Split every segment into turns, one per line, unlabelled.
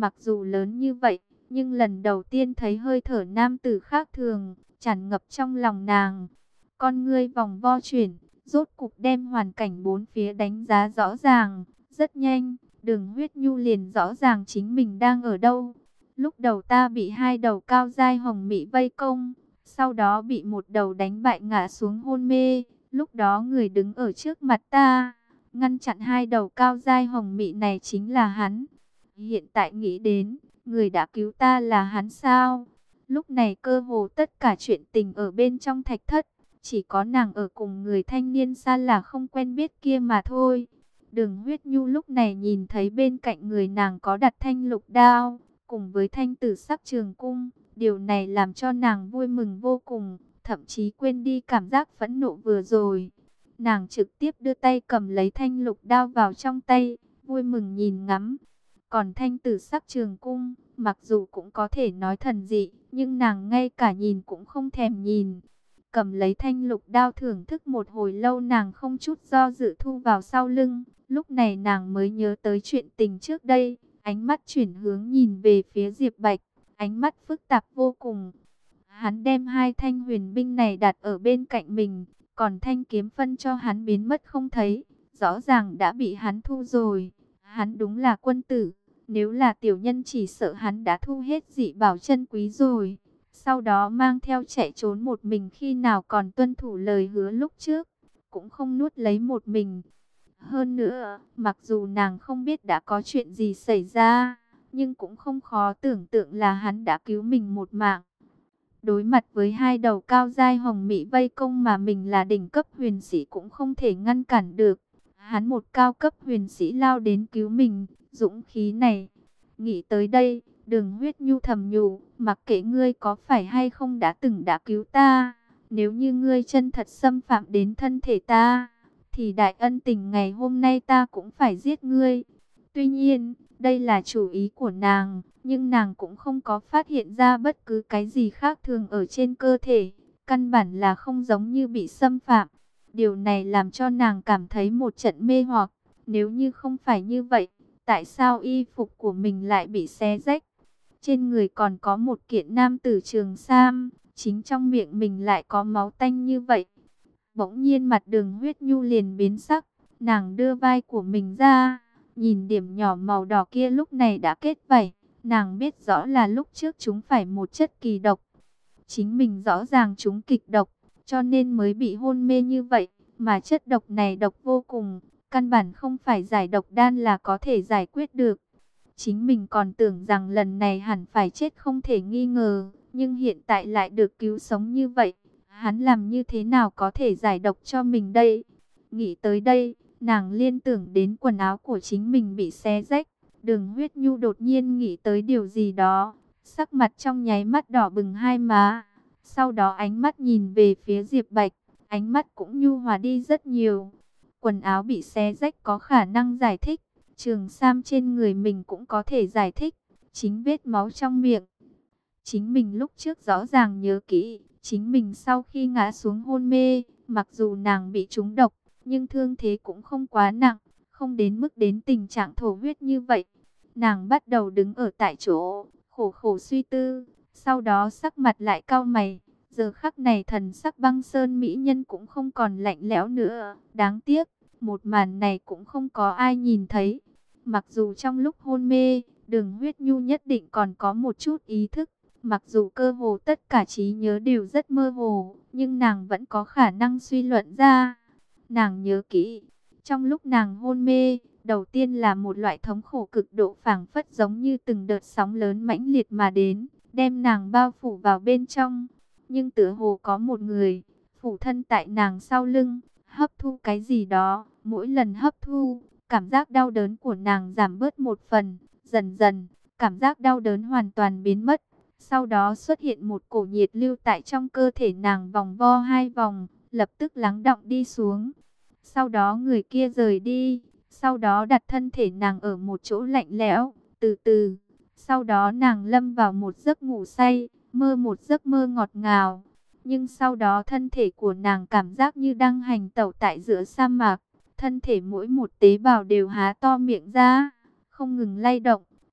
mặc dù lớn như vậy, nhưng lần đầu tiên thấy hơi thở nam tử khác thường, tràn ngập trong lòng nàng. Con ngươi vòng vo chuyển, rốt cục đem hoàn cảnh bốn phía đánh giá rõ ràng. Rất nhanh, Đường Huyết Nhu liền rõ ràng chính mình đang ở đâu. Lúc đầu ta bị hai đầu cao giai hồng mị vây công, sau đó bị một đầu đánh bại ngã xuống hôn mê. Lúc đó người đứng ở trước mặt ta, ngăn chặn hai đầu cao giai hồng mị này chính là hắn. Hiện tại nghĩ đến, người đã cứu ta là hắn sao? Lúc này cơ hồ tất cả chuyện tình ở bên trong thạch thất, chỉ có nàng ở cùng người thanh niên xa là không quen biết kia mà thôi. Đường Huyết Nhu lúc này nhìn thấy bên cạnh người nàng có đặt thanh lục đao, cùng với thanh tử sắc trường cung. Điều này làm cho nàng vui mừng vô cùng, thậm chí quên đi cảm giác phẫn nộ vừa rồi. Nàng trực tiếp đưa tay cầm lấy thanh lục đao vào trong tay, vui mừng nhìn ngắm. Còn thanh tử sắc trường cung, mặc dù cũng có thể nói thần dị, nhưng nàng ngay cả nhìn cũng không thèm nhìn. Cầm lấy thanh lục đao thưởng thức một hồi lâu, nàng không chút do dự thu vào sau lưng. Lúc này nàng mới nhớ tới chuyện tình trước đây, ánh mắt chuyển hướng nhìn về phía Diệp Bạch, ánh mắt phức tạp vô cùng. Hắn đem hai thanh huyền binh này đặt ở bên cạnh mình, còn thanh kiếm phân cho hắn biến mất không thấy, rõ ràng đã bị hắn thu rồi. Hắn đúng là quân tử, nếu là tiểu nhân chỉ sợ hắn đã thu hết dị bảo chân quý rồi. Sau đó mang theo chạy trốn một mình, khi nào còn tuân thủ lời hứa lúc trước, cũng không nuốt lấy một mình. Hơn nữa, mặc dù nàng không biết đã có chuyện gì xảy ra, nhưng cũng không khó tưởng tượng là hắn đã cứu mình một mạng. Đối mặt với hai đầu cao giai hồng mỹ vây công mà mình là đỉnh cấp huyền sĩ cũng không thể ngăn cản được. Hắn một cao cấp huyền sĩ lao đến cứu mình, dũng khí này. Nghĩ tới đây, Đường Huyết Nhu thầm nhủ, mặc kệ ngươi có phải hay không đã cứu ta, nếu như ngươi chân thật xâm phạm đến thân thể ta, thì đại ân tình ngày hôm nay ta cũng phải giết ngươi. Tuy nhiên, đây là chủ ý của nàng, nhưng nàng cũng không có phát hiện ra bất cứ cái gì khác thường ở trên cơ thể, căn bản là không giống như bị xâm phạm. Điều này làm cho nàng cảm thấy một trận mê hoặc, nếu như không phải như vậy, tại sao y phục của mình lại bị xé rách? Trên người còn có một kiện nam tử trường sam, chính trong miệng mình lại có máu tanh như vậy. Bỗng nhiên mặt Đường Huyết Nhu liền biến sắc, nàng đưa vai của mình ra, nhìn điểm nhỏ màu đỏ kia lúc này đã kết vảy. Nàng biết rõ là lúc trước chúng phải một chất kỳ độc. Chính mình rõ ràng chúng kịch độc, cho nên mới bị hôn mê như vậy. Mà chất độc này độc vô cùng, căn bản không phải giải độc đan là có thể giải quyết được. Chính mình còn tưởng rằng lần này hẳn phải chết không thể nghi ngờ, nhưng hiện tại lại được cứu sống như vậy. Hắn làm như thế nào có thể giải độc cho mình đây? Nghĩ tới đây, nàng liên tưởng đến quần áo của chính mình bị xé rách. Đường Huyết Nhu đột nhiên nghĩ tới điều gì đó, sắc mặt trong nháy mắt đỏ bừng hai má. Sau đó ánh mắt nhìn về phía Diệp Bạch, ánh mắt cũng nhu hòa đi rất nhiều. Quần áo bị xé rách có khả năng giải thích, trường sam trên người mình cũng có thể giải thích, chính vết máu trong miệng. Chính mình lúc trước rõ ràng nhớ kỹ, chính mình sau khi ngã xuống hôn mê, mặc dù nàng bị trúng độc, nhưng thương thế cũng không quá nặng, không đến mức đến tình trạng thổ huyết như vậy. Nàng bắt đầu đứng ở tại chỗ, khổ khổ suy tư, sau đó sắc mặt lại cau mày. Giờ khắc này thần sắc băng sơn mỹ nhân cũng không còn lạnh lẽo nữa. Đáng tiếc, một màn này cũng không có ai nhìn thấy. Mặc dù trong lúc hôn mê, Đường Huyết Nhu nhất định còn có một chút ý thức. Mặc dù cơ hồ tất cả trí nhớ đều rất mơ hồ, nhưng nàng vẫn có khả năng suy luận ra. Nàng nhớ kỹ, trong lúc nàng hôn mê, đầu tiên là một loại thống khổ cực độ phảng phất giống như từng đợt sóng lớn mãnh liệt mà đến, đem nàng bao phủ vào bên trong. Nhưng tựa hồ có một người, phủ thân tại nàng sau lưng, hấp thu cái gì đó. Mỗi lần hấp thu, cảm giác đau đớn của nàng giảm bớt một phần. Dần dần, cảm giác đau đớn hoàn toàn biến mất. Sau đó xuất hiện một cổ nhiệt lưu tại trong cơ thể nàng vòng vo hai vòng, lập tức lắng đọng đi xuống. Sau đó người kia rời đi, sau đó đặt thân thể nàng ở một chỗ lạnh lẽo, từ từ. Sau đó nàng lâm vào một giấc ngủ say, mơ một giấc mơ ngọt ngào. Nhưng sau đó thân thể của nàng cảm giác như đang hành tẩu tại giữa sa mạc. Thân thể mỗi một tế bào đều há to miệng ra, không ngừng lay động,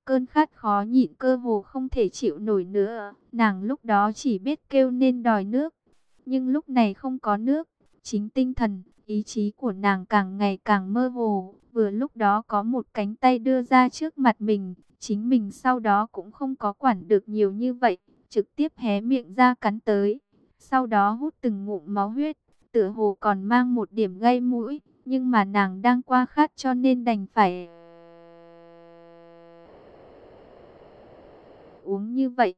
cơn khát khó nhịn cơ hồ không thể chịu nổi nữa. Nàng lúc đó chỉ biết kêu nên đòi nước. Nhưng lúc này không có nước, chính tinh thần, ý chí của nàng càng ngày càng mơ hồ. Vừa lúc đó có một cánh tay đưa ra trước mặt mình, chính mình sau đó cũng không có quản được nhiều như vậy, trực tiếp hé miệng ra cắn tới. Sau đó hút từng ngụm máu huyết, tựa hồ còn mang một điểm gây mũi, nhưng mà nàng đang qua khát cho nên đành phải uống như vậy.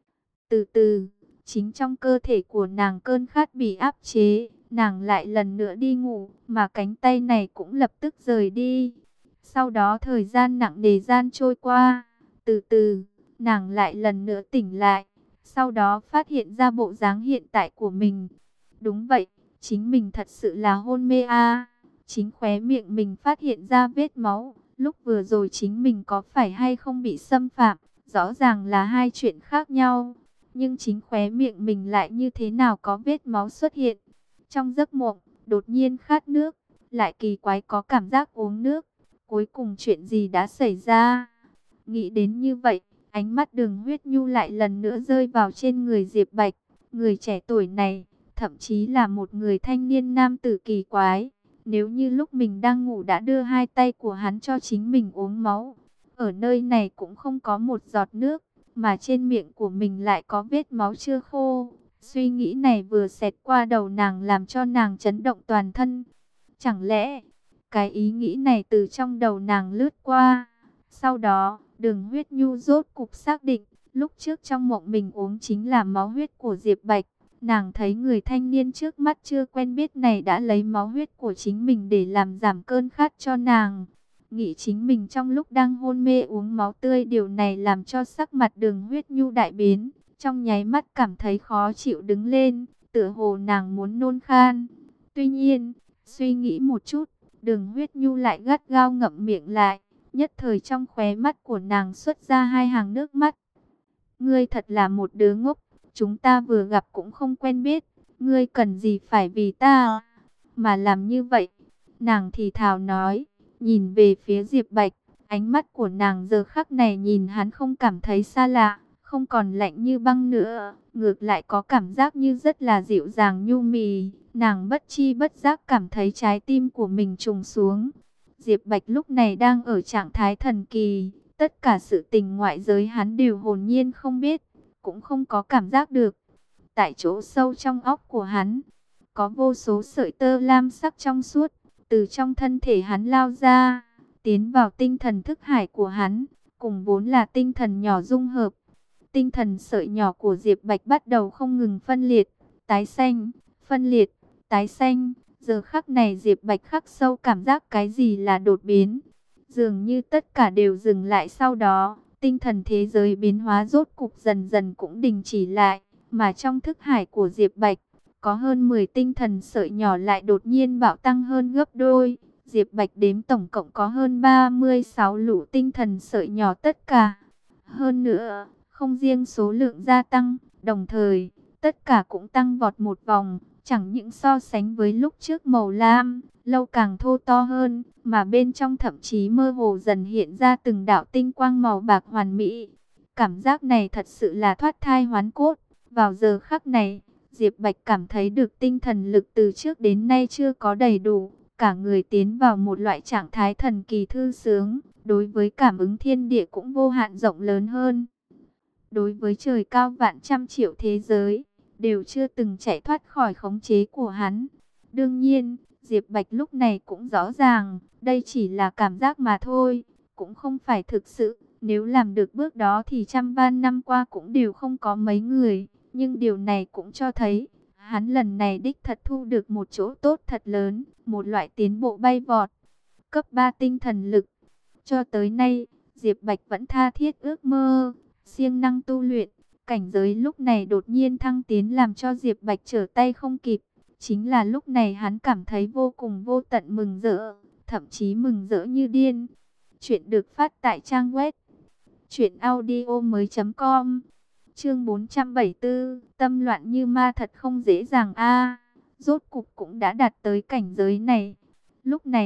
Từ từ, chính trong cơ thể của nàng cơn khát bị áp chế, nàng lại lần nữa đi ngủ, mà cánh tay này cũng lập tức rời đi. Sau đó thời gian nặng nề gian trôi qua, từ từ, nàng lại lần nữa tỉnh lại, sau đó phát hiện ra bộ dáng hiện tại của mình. Đúng vậy, chính mình thật sự là hôn mê a. Chính khóe miệng mình phát hiện ra vết máu, lúc vừa rồi chính mình có phải hay không bị xâm phạm, rõ ràng là hai chuyện khác nhau. Nhưng chính khóe miệng mình lại như thế nào có vết máu xuất hiện. Trong giấc mộng, đột nhiên khát nước, lại kỳ quái có cảm giác uống nước. Cuối cùng chuyện gì đã xảy ra? Nghĩ đến như vậy, ánh mắt Đường Huyết Nhu lại lần nữa rơi vào trên người Diệp Bạch. Người trẻ tuổi này, thậm chí là một người thanh niên nam tử kỳ quái. Nếu như lúc mình đang ngủ đã đưa hai tay của hắn cho chính mình uống máu, ở nơi này cũng không có một giọt nước, mà trên miệng của mình lại có vết máu chưa khô. Suy nghĩ này vừa xẹt qua đầu nàng làm cho nàng chấn động toàn thân. Chẳng lẽ, cái ý nghĩ này từ trong đầu nàng lướt qua. Sau đó, Đường Huyết Nhu rốt cục xác định, lúc trước trong mộng mình uống chính là máu huyết của Diệp Bạch. Nàng thấy người thanh niên trước mắt chưa quen biết này đã lấy máu huyết của chính mình để làm giảm cơn khát cho nàng. Nghĩ chính mình trong lúc đang hôn mê uống máu tươi, điều này làm cho sắc mặt Đường Huyết Nhu đại biến. Trong nháy mắt cảm thấy khó chịu đứng lên, tựa hồ nàng muốn nôn khan. Tuy nhiên, suy nghĩ một chút, Đường Huyết Nhu lại gắt gao ngậm miệng lại. Nhất thời trong khóe mắt của nàng xuất ra hai hàng nước mắt. Ngươi thật là một đứa ngốc, chúng ta vừa gặp cũng không quen biết, ngươi cần gì phải vì ta mà làm như vậy? Nàng thì thào nói, nhìn về phía Diệp Bạch, ánh mắt của nàng giờ khắc này nhìn hắn không cảm thấy xa lạ, không còn lạnh như băng nữa, ngược lại có cảm giác như rất là dịu dàng nhu mì. Nàng bất chi bất giác cảm thấy trái tim của mình trùng xuống. Diệp Bạch lúc này đang ở trạng thái thần kỳ, tất cả sự tình ngoại giới hắn đều hồn nhiên không biết, cũng không có cảm giác được. Tại chỗ sâu trong óc của hắn, có vô số sợi tơ lam sắc trong suốt, từ trong thân thể hắn lao ra, tiến vào tinh thần thức hải của hắn, cùng vốn là tinh thần nhỏ dung hợp. Tinh thần sợi nhỏ của Diệp Bạch bắt đầu không ngừng phân liệt, tái xanh, phân liệt, tái xanh. Giờ khắc này Diệp Bạch khắc sâu cảm giác cái gì là đột biến. Dường như tất cả đều dừng lại, sau đó, tinh thần thế giới biến hóa rốt cục dần dần cũng đình chỉ lại. Mà trong thức hải của Diệp Bạch, có hơn 10 tinh thần sợi nhỏ lại đột nhiên bạo tăng hơn gấp đôi. Diệp Bạch đếm tổng cộng có hơn 36 lũ tinh thần sợi nhỏ tất cả. Hơn nữa, không riêng số lượng gia tăng, đồng thời, tất cả cũng tăng vọt một vòng. Chẳng những so sánh với lúc trước màu lam, lâu càng thô to hơn, mà bên trong thậm chí mơ hồ dần hiện ra từng đạo tinh quang màu bạc hoàn mỹ. Cảm giác này thật sự là thoát thai hoán cốt. Vào giờ khắc này, Diệp Bạch cảm thấy được tinh thần lực từ trước đến nay chưa có đầy đủ. Cả người tiến vào một loại trạng thái thần kỳ thư sướng, đối với cảm ứng thiên địa cũng vô hạn rộng lớn hơn. Đối với trời cao vạn trăm triệu thế giới, đều chưa từng chạy thoát khỏi khống chế của hắn. Đương nhiên, Diệp Bạch lúc này cũng rõ ràng, đây chỉ là cảm giác mà thôi, cũng không phải thực sự. Nếu làm được bước đó thì trăm van năm qua cũng đều không có mấy người. Nhưng điều này cũng cho thấy, hắn lần này đích thật thu được một chỗ tốt thật lớn, một loại tiến bộ bay vọt. Cấp 3 tinh thần lực. Cho tới nay, Diệp Bạch vẫn tha thiết ước mơ, siêng năng tu luyện. Cảnh giới lúc này đột nhiên thăng tiến làm cho Diệp Bạch trở tay không kịp. Chính là lúc này hắn cảm thấy vô cùng vô tận mừng rỡ, thậm chí mừng rỡ như điên. Chuyện được phát tại trang web truyệnaudiomoi.com. Chương 474, tâm loạn như ma thật không dễ dàng a. Rốt cục cũng đã đạt tới cảnh giới này. Lúc này,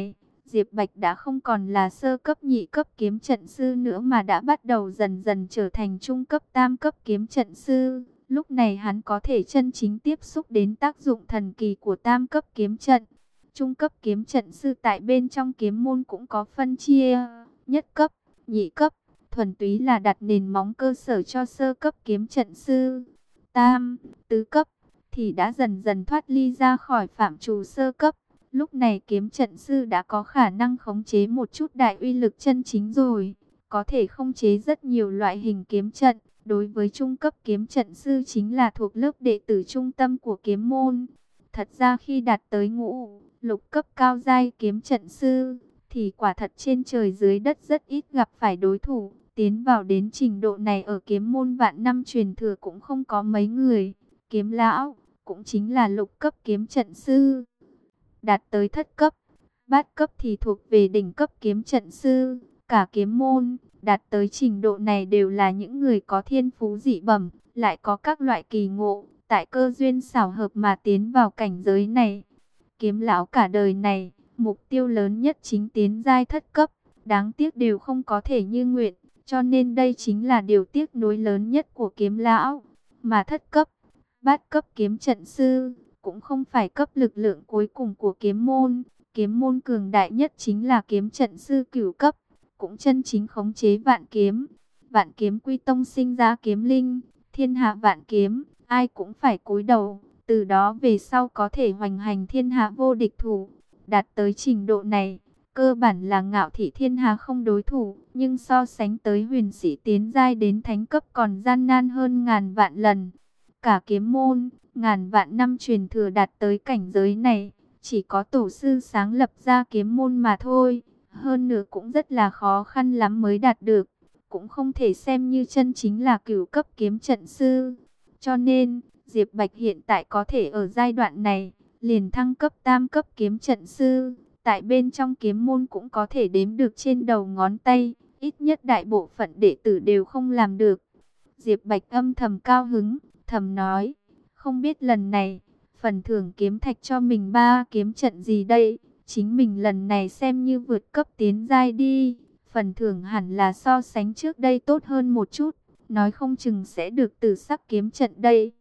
Diệp Bạch đã không còn là sơ cấp nhị cấp kiếm trận sư nữa mà đã bắt đầu dần dần trở thành trung cấp tam cấp kiếm trận sư. Lúc này hắn có thể chân chính tiếp xúc đến tác dụng thần kỳ của tam cấp kiếm trận. Trung cấp kiếm trận sư tại bên trong kiếm môn cũng có phân chia, nhất cấp, nhị cấp, thuần túy là đặt nền móng cơ sở cho sơ cấp kiếm trận sư. Tam, tứ cấp thì đã dần dần thoát ly ra khỏi phạm trù sơ cấp. Lúc này kiếm trận sư đã có khả năng khống chế một chút đại uy lực chân chính rồi, có thể khống chế rất nhiều loại hình kiếm trận. Đối với trung cấp kiếm trận sư chính là thuộc lớp đệ tử trung tâm của kiếm môn. Thật ra khi đạt tới ngũ, lục cấp cao giai kiếm trận sư, thì quả thật trên trời dưới đất rất ít gặp phải đối thủ. Tiến vào đến trình độ này ở kiếm môn vạn năm truyền thừa cũng không có mấy người. Kiếm lão, cũng chính là lục cấp kiếm trận sư. Đạt tới thất cấp, bát cấp thì thuộc về đỉnh cấp kiếm trận sư. Cả kiếm môn, đạt tới trình độ này đều là những người có thiên phú dị bẩm, lại có các loại kỳ ngộ, tại cơ duyên xảo hợp mà tiến vào cảnh giới này. Kiếm lão cả đời này, mục tiêu lớn nhất chính tiến giai thất cấp, đáng tiếc đều không có thể như nguyện, cho nên đây chính là điều tiếc nuối lớn nhất của kiếm lão. Mà thất cấp, bát cấp kiếm trận sư, cũng không phải cấp lực lượng cuối cùng của kiếm môn. Kiếm môn cường đại nhất chính là kiếm trận sư cửu cấp, cũng chân chính khống chế vạn kiếm. Vạn kiếm quy tông sinh ra kiếm linh, thiên hạ vạn kiếm, ai cũng phải cúi đầu. Từ đó về sau có thể hoành hành thiên hạ vô địch thủ. Đạt tới trình độ này, cơ bản là ngạo thị thiên hạ không đối thủ. Nhưng so sánh tới huyền sĩ tiến giai đến thánh cấp còn gian nan hơn ngàn vạn lần. Cả kiếm môn, ngàn vạn năm truyền thừa đạt tới cảnh giới này, chỉ có tổ sư sáng lập ra kiếm môn mà thôi. Hơn nữa cũng rất là khó khăn lắm mới đạt được, cũng không thể xem như chân chính là cửu cấp kiếm trận sư. Cho nên, Diệp Bạch hiện tại có thể ở giai đoạn này, liền thăng cấp tam cấp kiếm trận sư. Tại bên trong kiếm môn cũng có thể đếm được trên đầu ngón tay, ít nhất đại bộ phận đệ tử đều không làm được. Diệp Bạch âm thầm cao hứng, thầm nói, không biết lần này, phần thưởng kiếm thạch cho mình 3 kiếm trận gì đây? Chính mình lần này xem như vượt cấp tiến giai đi. Phần thưởng hẳn là so sánh trước đây tốt hơn một chút. Nói không chừng sẽ được tử sắc kiếm trận đây.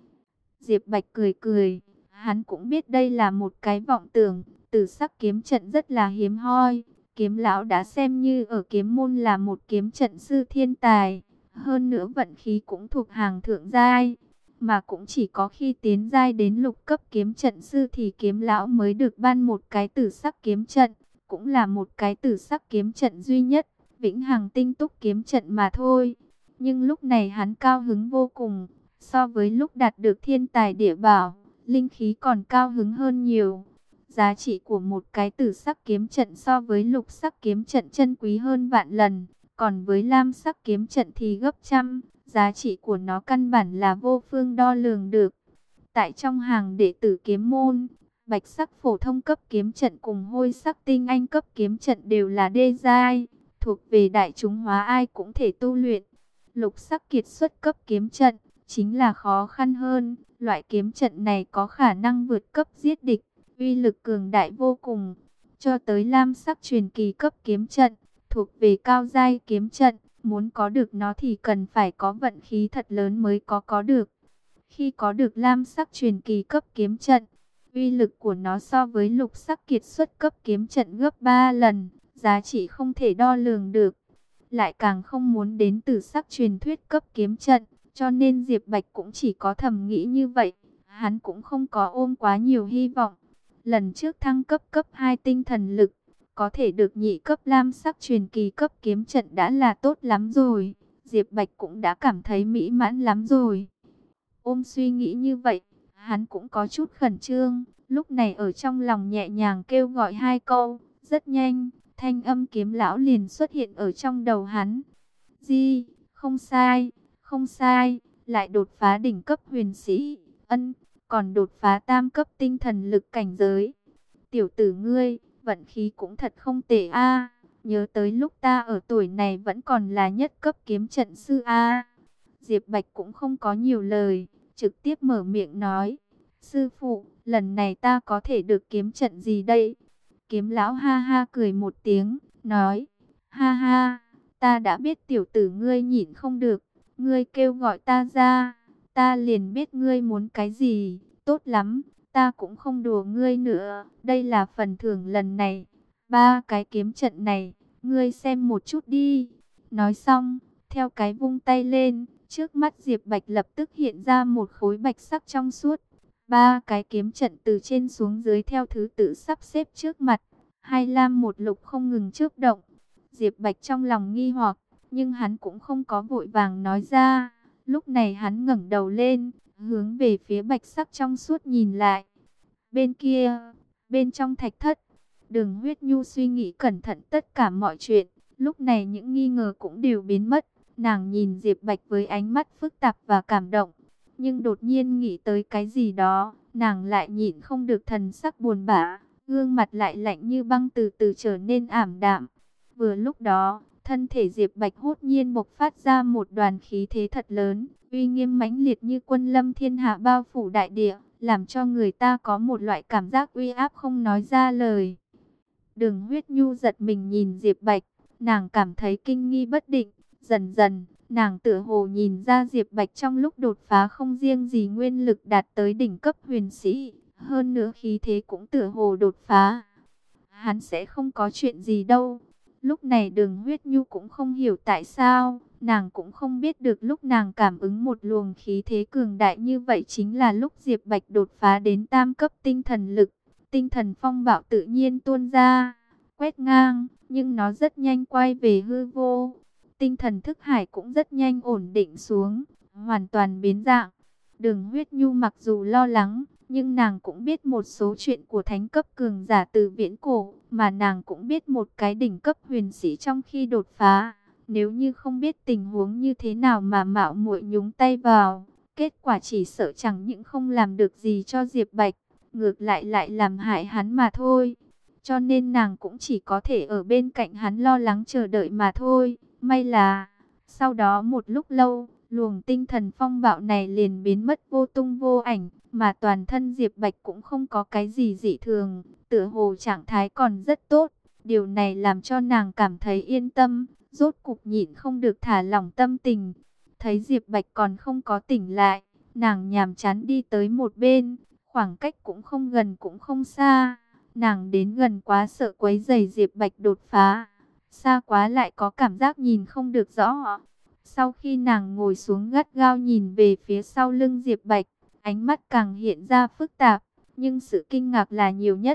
Diệp Bạch cười cười. Hắn cũng biết đây là một cái vọng tưởng. Tử sắc kiếm trận rất là hiếm hoi. Kiếm lão đã xem như ở kiếm môn là một kiếm trận sư thiên tài. Hơn nữa vận khí cũng thuộc hàng thượng giai. Mà cũng chỉ có khi tiến giai đến lục cấp kiếm trận sư thì kiếm lão mới được ban một cái tử sắc kiếm trận. Cũng là một cái tử sắc kiếm trận duy nhất, vĩnh hằng tinh túc kiếm trận mà thôi. Nhưng lúc này hắn cao hứng vô cùng, so với lúc đạt được thiên tài địa bảo, linh khí còn cao hứng hơn nhiều. Giá trị của một cái tử sắc kiếm trận so với lục sắc kiếm trận chân quý hơn vạn lần, còn với lam sắc kiếm trận thì gấp trăm. Giá trị của nó căn bản là vô phương đo lường được. Tại trong hàng đệ tử kiếm môn, bạch sắc phổ thông cấp kiếm trận cùng hôi sắc tinh anh cấp kiếm trận đều là đê giai, thuộc về đại chúng hóa ai cũng thể tu luyện. Lục sắc kiệt xuất cấp kiếm trận chính là khó khăn hơn. Loại kiếm trận này có khả năng vượt cấp giết địch, uy lực cường đại vô cùng. Cho tới lam sắc truyền kỳ cấp kiếm trận, thuộc về cao giai kiếm trận. Muốn có được nó thì cần phải có vận khí thật lớn mới có được. Khi có được lam sắc truyền kỳ cấp kiếm trận, uy lực của nó so với lục sắc kiệt xuất cấp kiếm trận gấp 3 lần, giá trị không thể đo lường được. Lại càng không muốn đến từ sắc truyền thuyết cấp kiếm trận, cho nên Diệp Bạch cũng chỉ có thầm nghĩ như vậy. Hắn cũng không có ôm quá nhiều hy vọng. Lần trước thăng cấp 2 tinh thần lực, có thể được nhị cấp lam sắc truyền kỳ cấp kiếm trận đã là tốt lắm rồi. Diệp Bạch cũng đã cảm thấy mỹ mãn lắm rồi. Ôm suy nghĩ như vậy, hắn cũng có chút khẩn trương. Lúc này ở trong lòng nhẹ nhàng kêu gọi 2 câu. Rất nhanh, thanh âm kiếm lão liền xuất hiện ở trong đầu hắn. Di, không sai, không sai, lại đột phá đỉnh cấp huyền sĩ. Còn đột phá tam cấp tinh thần lực cảnh giới. Tiểu tử ngươi, vận khí cũng thật không tệ a. Nhớ tới lúc ta ở tuổi này vẫn còn là nhất cấp kiếm trận sư a. Diệp Bạch cũng không có nhiều lời, trực tiếp mở miệng nói. Sư phụ, lần này ta có thể được kiếm trận gì đây? Kiếm lão ha ha cười một tiếng, nói, ha ha, ta đã biết tiểu tử ngươi nhịn không được, ngươi kêu gọi ta ra, ta liền biết ngươi muốn cái gì, tốt lắm, ta cũng không đùa ngươi nữa, đây là phần thưởng lần này, 3 cái kiếm trận này, ngươi xem một chút đi. Nói xong, theo cái vung tay lên, trước mắt Diệp Bạch lập tức hiện ra một khối bạch sắc trong suốt. 3 cái kiếm trận từ trên xuống dưới theo thứ tự sắp xếp trước mặt, hai lam một lục không ngừng chớp động. Diệp Bạch trong lòng nghi hoặc, nhưng hắn cũng không có vội vàng nói ra. Lúc này hắn ngẩng đầu lên, hướng về phía bạch sắc trong suốt nhìn lại. Bên kia, bên trong thạch thất, Đường Huyết Nhu suy nghĩ cẩn thận tất cả mọi chuyện. Lúc này những nghi ngờ cũng đều biến mất. Nàng nhìn Diệp Bạch với ánh mắt phức tạp và cảm động. Nhưng đột nhiên nghĩ tới cái gì đó, nàng lại nhịn không được thần sắc buồn bã. Gương mặt lại lạnh như băng từ từ trở nên ảm đạm. Vừa lúc đó, thân thể Diệp Bạch hốt nhiên bộc phát ra một đoàn khí thế thật lớn, uy nghiêm mãnh liệt như quân lâm thiên hạ bao phủ đại địa, làm cho người ta có một loại cảm giác uy áp không nói ra lời. Đường Huyết Nhu giật mình nhìn Diệp Bạch, nàng cảm thấy kinh nghi bất định, dần dần, nàng tựa hồ nhìn ra Diệp Bạch trong lúc đột phá không riêng gì nguyên lực đạt tới đỉnh cấp huyền sĩ, hơn nữa khí thế cũng tựa hồ đột phá. Hắn sẽ không có chuyện gì đâu. Lúc này Đường Huyết Nhu cũng không hiểu tại sao, nàng cũng không biết được lúc nàng cảm ứng một luồng khí thế cường đại như vậy chính là lúc Diệp Bạch đột phá đến tam cấp tinh thần lực. Tinh thần phong bạo tự nhiên tuôn ra, quét ngang, nhưng nó rất nhanh quay về hư vô. Tinh thần thức hải cũng rất nhanh ổn định xuống, hoàn toàn biến dạng. Đường Huyết Nhu mặc dù lo lắng, nhưng nàng cũng biết một số chuyện của thánh cấp cường giả từ viễn cổ, mà nàng cũng biết một cái đỉnh cấp huyền sĩ trong khi đột phá. Nếu như không biết tình huống như thế nào mà mạo muội nhúng tay vào, kết quả chỉ sợ chẳng những không làm được gì cho Diệp Bạch, ngược lại lại làm hại hắn mà thôi. Cho nên nàng cũng chỉ có thể ở bên cạnh hắn lo lắng chờ đợi mà thôi. May là, sau đó một lúc lâu, luồng tinh thần phong bạo này liền biến mất vô tung vô ảnh, mà toàn thân Diệp Bạch cũng không có cái gì dị thường, tựa hồ trạng thái còn rất tốt. Điều này làm cho nàng cảm thấy yên tâm, rốt cục nhịn không được thả lỏng tâm tình. Thấy Diệp Bạch còn không có tỉnh lại, nàng nhàm chán đi tới một bên, khoảng cách cũng không gần cũng không xa. Nàng đến gần quá sợ quấy rầy Diệp Bạch đột phá, xa quá lại có cảm giác nhìn không được rõ. Sau khi nàng ngồi xuống gắt gao nhìn về phía sau lưng Diệp Bạch, ánh mắt càng hiện ra phức tạp, nhưng sự kinh ngạc là nhiều nhất.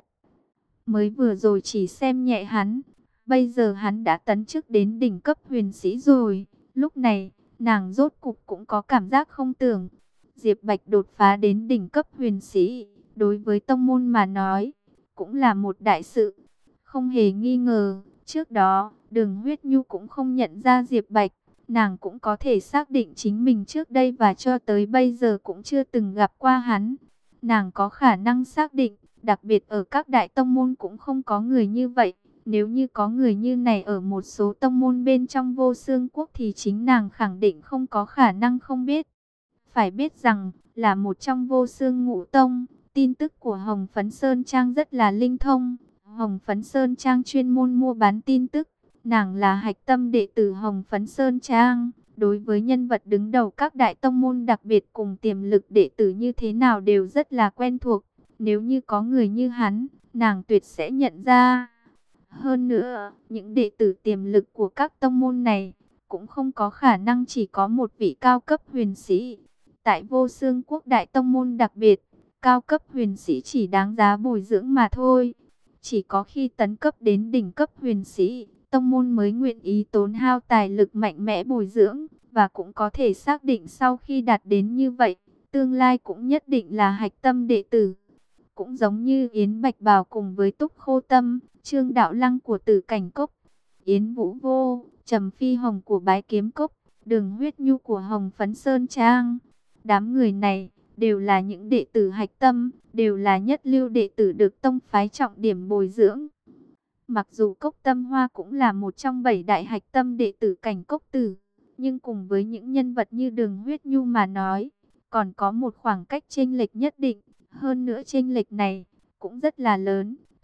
Mới vừa rồi chỉ xem nhẹ hắn, bây giờ hắn đã tấn chức đến đỉnh cấp huyền sĩ rồi. Lúc này, nàng rốt cục cũng có cảm giác không tưởng. Diệp Bạch đột phá đến đỉnh cấp huyền sĩ, đối với tông môn mà nói, cũng là một đại sự. Không hề nghi ngờ, trước đó, Đường Huyết Nhu cũng không nhận ra Diệp Bạch. Nàng cũng có thể xác định chính mình trước đây và cho tới bây giờ cũng chưa từng gặp qua hắn. Nàng có khả năng xác định, đặc biệt ở các đại tông môn cũng không có người như vậy. Nếu như có người như này ở một số tông môn bên trong Vô Xương Quốc thì chính nàng khẳng định không có khả năng không biết. Phải biết rằng, là một trong Vô Xương Ngũ Tông, tin tức của Hồng Phấn Sơn Trang rất là linh thông. Hồng Phấn Sơn Trang chuyên môn mua bán tin tức. Nàng là hạch tâm đệ tử Hồng Phấn Sơn Trang. Đối với nhân vật đứng đầu các đại tông môn đặc biệt cùng tiềm lực đệ tử như thế nào đều rất là quen thuộc. Nếu như có người như hắn, nàng tuyệt sẽ nhận ra. Hơn nữa, những đệ tử tiềm lực của các tông môn này cũng không có khả năng chỉ có một vị cao cấp huyền sĩ. Tại Vô Xương Quốc đại tông môn đặc biệt, cao cấp huyền sĩ chỉ đáng giá bồi dưỡng mà thôi. Chỉ có khi tấn cấp đến đỉnh cấp huyền sĩ, tông môn mới nguyện ý tốn hao tài lực mạnh mẽ bồi dưỡng, và cũng có thể xác định sau khi đạt đến như vậy, tương lai cũng nhất định là hạch tâm đệ tử. Cũng giống như Yến Bạch Bào cùng với Túc Khô Tâm, Trương Đạo Lăng của Tử Cảnh Cốc, Yến Vũ Vô, Trầm Phi Hồng của Bái Kiếm Cốc, Đường Huyết Nhu của Hồng Phấn Sơn Trang. Đám người này đều là những đệ tử hạch tâm, đều là nhất lưu đệ tử được tông phái trọng điểm bồi dưỡng. Mặc dù Cốc Tâm Hoa cũng là một trong 7 đại hạch tâm đệ tử Cảnh Cốc Tử, nhưng cùng với những nhân vật như Đường Huyết Nhu mà nói, còn có một khoảng cách chênh lệch nhất định. Hơn nữa chênh lệch này cũng rất là lớn,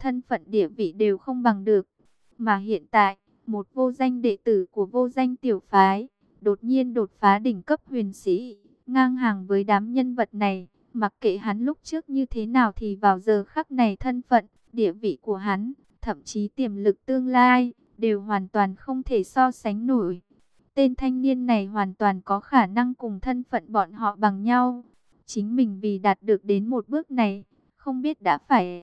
thân phận địa vị đều không bằng được. Mà hiện tại, một vô danh đệ tử của vô danh tiểu phái, đột nhiên đột phá đỉnh cấp huyền sĩ, ngang hàng với đám nhân vật này. Mặc kệ hắn lúc trước như thế nào thì vào giờ khắc này thân phận, địa vị của hắn, thậm chí tiềm lực tương lai, đều hoàn toàn không thể so sánh nổi. Tên thanh niên này hoàn toàn có khả năng cùng thân phận bọn họ bằng nhau. Chính mình vì đạt được đến một bước này, không biết đã phải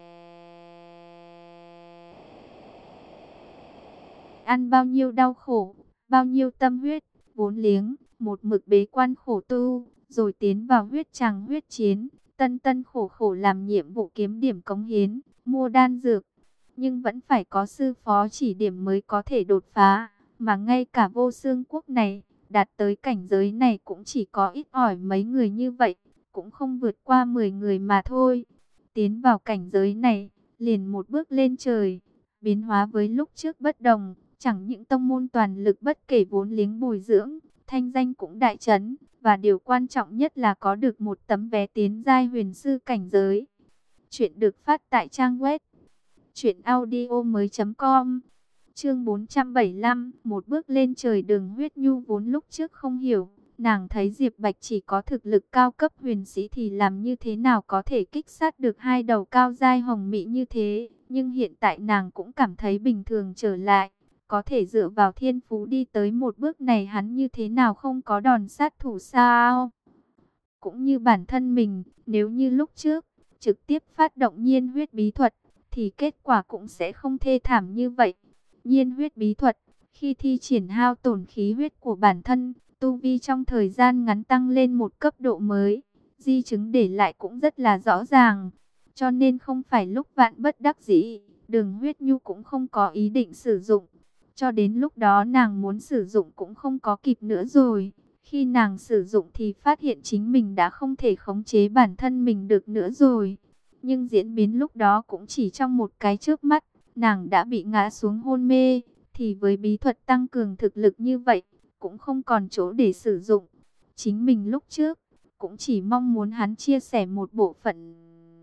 ăn bao nhiêu đau khổ, bao nhiêu tâm huyết, vốn liếng, một mực bế quan khổ tu, rồi tiến vào huyết tràng huyết chiến, tân tân khổ khổ làm nhiệm vụ kiếm điểm cống hiến, mua đan dược, nhưng vẫn phải có sư phó chỉ điểm mới có thể đột phá, mà ngay cả Vô Xương Quốc này, đạt tới cảnh giới này cũng chỉ có ít ỏi mấy người như vậy, cũng không vượt qua 10 người mà thôi. Tiến vào cảnh giới này, liền một bước lên trời, biến hóa với lúc trước bất đồng, chẳng những tông môn toàn lực bất kể vốn liếng bồi dưỡng, thanh danh cũng đại chấn, và điều quan trọng nhất là có được một tấm vé tiến giai huyền sư cảnh giới. Chuyện được phát tại trang web truyệnaudiomoi.com. Chương 475, một bước lên trời. Đường Huyết Nhu vốn lúc trước không hiểu, nàng thấy Diệp Bạch chỉ có thực lực cao cấp huyền sĩ thì làm như thế nào có thể kích sát được hai đầu cao giai hồng mỹ như thế, nhưng hiện tại nàng cũng cảm thấy bình thường trở lại. Có thể dựa vào thiên phú đi tới một bước này, hắn như thế nào không có đòn sát thủ sao? Cũng như bản thân mình, nếu như lúc trước trực tiếp phát động nhiên huyết bí thuật, thì kết quả cũng sẽ không thê thảm như vậy. Nhiên huyết bí thuật, khi thi triển hao tổn khí huyết của bản thân, tu vi trong thời gian ngắn tăng lên một cấp độ mới, di chứng để lại cũng rất là rõ ràng. Cho nên không phải lúc vạn bất đắc dĩ, Đường Huyết Nhu cũng không có ý định sử dụng. Cho đến lúc đó nàng muốn sử dụng cũng không có kịp nữa rồi. Khi nàng sử dụng thì phát hiện chính mình đã không thể khống chế bản thân mình được nữa rồi. Nhưng diễn biến lúc đó cũng chỉ trong một cái chớp mắt, nàng đã bị ngã xuống hôn mê. Thì với bí thuật tăng cường thực lực như vậy, cũng không còn chỗ để sử dụng. Chính mình lúc trước, cũng chỉ mong muốn hắn chia sẻ một bộ phận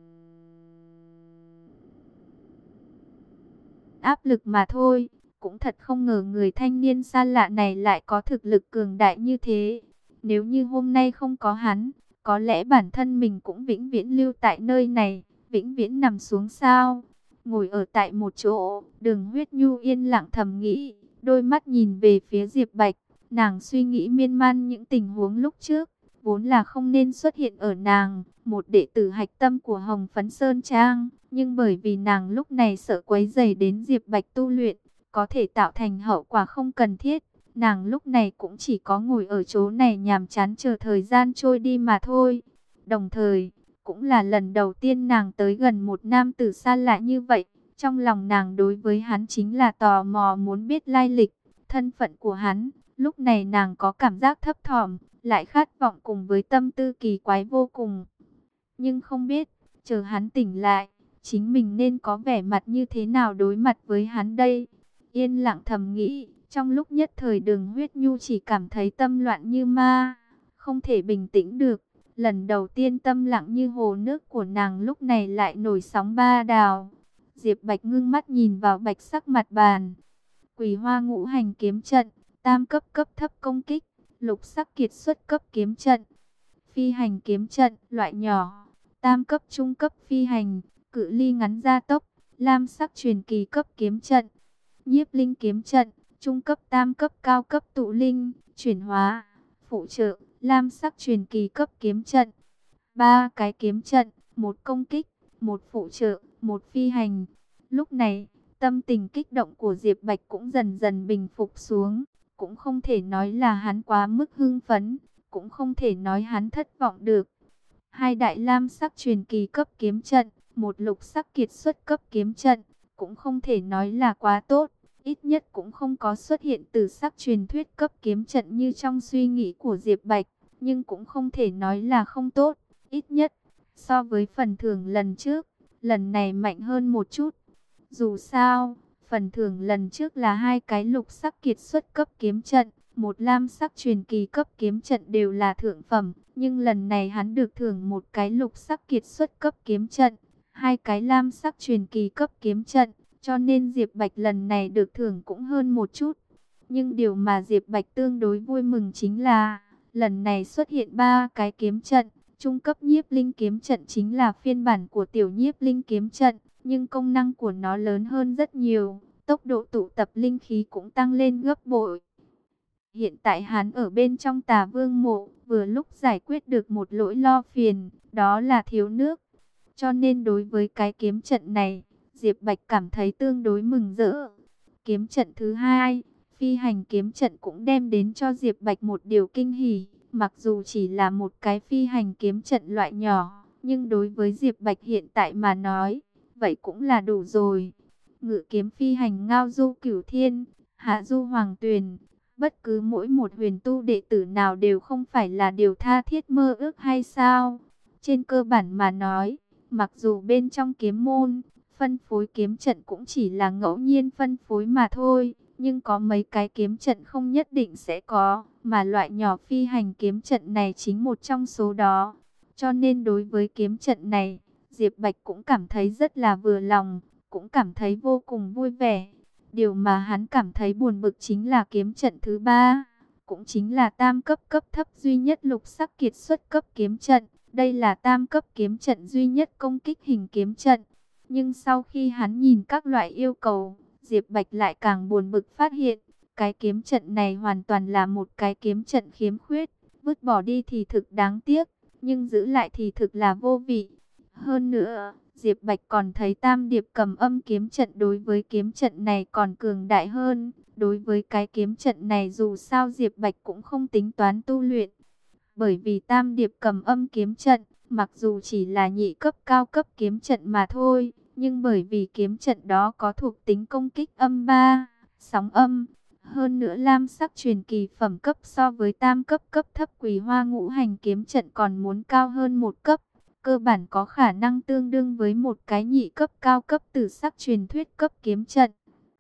áp lực mà thôi. Cũng thật không ngờ người thanh niên xa lạ này lại có thực lực cường đại như thế. Nếu như hôm nay không có hắn, có lẽ bản thân mình cũng vĩnh viễn lưu tại nơi này, vĩnh viễn nằm xuống sao. Ngồi ở tại một chỗ, Đường Huyết Nhu yên lặng thầm nghĩ, đôi mắt nhìn về phía Diệp Bạch. Nàng suy nghĩ miên man những tình huống lúc trước, vốn là không nên xuất hiện ở nàng, một đệ tử hạch tâm của Hồng Phấn Sơn Trang. Nhưng bởi vì nàng lúc này sợ quấy rầy đến Diệp Bạch tu luyện, có thể tạo thành hậu quả không cần thiết. Nàng lúc này cũng chỉ có ngồi ở chỗ này nhàm chán chờ thời gian trôi đi mà thôi. Đồng thời, cũng là lần đầu tiên nàng tới gần một nam tử xa lạ như vậy. Trong lòng nàng đối với hắn chính là tò mò muốn biết lai lịch, thân phận của hắn. Lúc này nàng có cảm giác thấp thỏm, lại khát vọng cùng với tâm tư kỳ quái vô cùng. Nhưng không biết, chờ hắn tỉnh lại, chính mình nên có vẻ mặt như thế nào đối mặt với hắn đây. Yên lặng thầm nghĩ, trong lúc nhất thời Đường Huyết Nhu chỉ cảm thấy tâm loạn như ma, không thể bình tĩnh được. Lần đầu tiên tâm lặng như hồ nước của nàng lúc này lại nổi sóng ba đào. Diệp Bạch ngưng mắt nhìn vào bạch sắc mặt bàn. Quỳ Hoa Ngũ Hành kiếm trận, tam cấp cấp thấp công kích, lục sắc kiệt xuất cấp kiếm trận, phi hành kiếm trận loại nhỏ, tam cấp trung cấp phi hành, cự ly ngắn gia tốc, lam sắc truyền kỳ cấp kiếm trận, nhiếp linh kiếm trận, trung cấp tam cấp cao cấp tụ linh, chuyển hóa, phụ trợ, lam sắc truyền kỳ cấp kiếm trận. Ba cái kiếm trận, một công kích, một phụ trợ, một phi hành. Lúc này, tâm tình kích động của Diệp Bạch cũng dần dần bình phục xuống. Cũng không thể nói là hắn quá mức hưng phấn, cũng không thể nói hắn thất vọng được. Hai đại lam sắc truyền kỳ cấp kiếm trận, một lục sắc kiệt xuất cấp kiếm trận, cũng không thể nói là quá tốt. Ít nhất cũng không có xuất hiện từ sắc truyền thuyết cấp kiếm trận như trong suy nghĩ của Diệp Bạch, nhưng cũng không thể nói là không tốt. Ít nhất, so với phần thưởng lần trước, lần này mạnh hơn một chút. Dù sao, phần thưởng lần trước là hai cái lục sắc kiệt xuất cấp kiếm trận, một lam sắc truyền kỳ cấp kiếm trận đều là thượng phẩm. Nhưng lần này hắn được thưởng một cái lục sắc kiệt xuất cấp kiếm trận, 2 cái lam sắc truyền kỳ cấp kiếm trận, cho nên Diệp Bạch lần này được thưởng cũng hơn một chút. Nhưng điều mà Diệp Bạch tương đối vui mừng chính là, lần này xuất hiện 3 cái kiếm trận, trung cấp nhiếp linh kiếm trận chính là phiên bản của tiểu nhiếp linh kiếm trận, nhưng công năng của nó lớn hơn rất nhiều, tốc độ tụ tập linh khí cũng tăng lên gấp bội. Hiện tại hắn ở bên trong Tà Vương mộ, vừa lúc giải quyết được một nỗi lo phiền, đó là thiếu nước. Cho nên đối với cái kiếm trận này, Diệp Bạch cảm thấy tương đối mừng rỡ. Kiếm trận thứ hai, phi hành kiếm trận cũng đem đến cho Diệp Bạch một điều kinh hỉ. Mặc dù chỉ là một cái phi hành kiếm trận loại nhỏ, nhưng đối với Diệp Bạch hiện tại mà nói, vậy cũng là đủ rồi. Ngự kiếm phi hành ngao du cửu thiên, hạ du hoàng tuyền. Bất cứ mỗi một huyền tu đệ tử nào đều không phải là điều tha thiết mơ ước hay sao? Trên cơ bản mà nói, mặc dù bên trong kiếm môn, phân phối kiếm trận cũng chỉ là ngẫu nhiên phân phối mà thôi, nhưng có mấy cái kiếm trận không nhất định sẽ có, mà loại nhỏ phi hành kiếm trận này chính một trong số đó. Cho nên đối với kiếm trận này, Diệp Bạch cũng cảm thấy rất là vừa lòng, cũng cảm thấy vô cùng vui vẻ. Điều mà hắn cảm thấy buồn bực chính là kiếm trận thứ ba, cũng chính là tam cấp cấp thấp duy nhất lục sắc kiệt xuất cấp kiếm trận. Đây là tam cấp kiếm trận duy nhất công kích hình kiếm trận. Nhưng sau khi hắn nhìn các loại yêu cầu, Diệp Bạch lại càng buồn bực phát hiện, cái kiếm trận này hoàn toàn là một cái kiếm trận khiếm khuyết. Vứt bỏ đi thì thực đáng tiếc, nhưng giữ lại thì thực là vô vị. Hơn nữa, Diệp Bạch còn thấy tam điệp cầm âm kiếm trận đối với kiếm trận này còn cường đại hơn. Đối với cái kiếm trận này dù sao Diệp Bạch cũng không tính toán tu luyện. Bởi vì tam điệp cầm âm kiếm trận, mặc dù chỉ là nhị cấp cao cấp kiếm trận mà thôi, nhưng bởi vì kiếm trận đó có thuộc tính công kích âm 3, sóng âm. Hơn nữa lam sắc truyền kỳ phẩm cấp so với tam cấp cấp thấp Quỳ Hoa Ngũ Hành kiếm trận còn muốn cao hơn một cấp. Cơ bản có khả năng tương đương với một cái nhị cấp cao cấp tử sắc truyền thuyết cấp kiếm trận.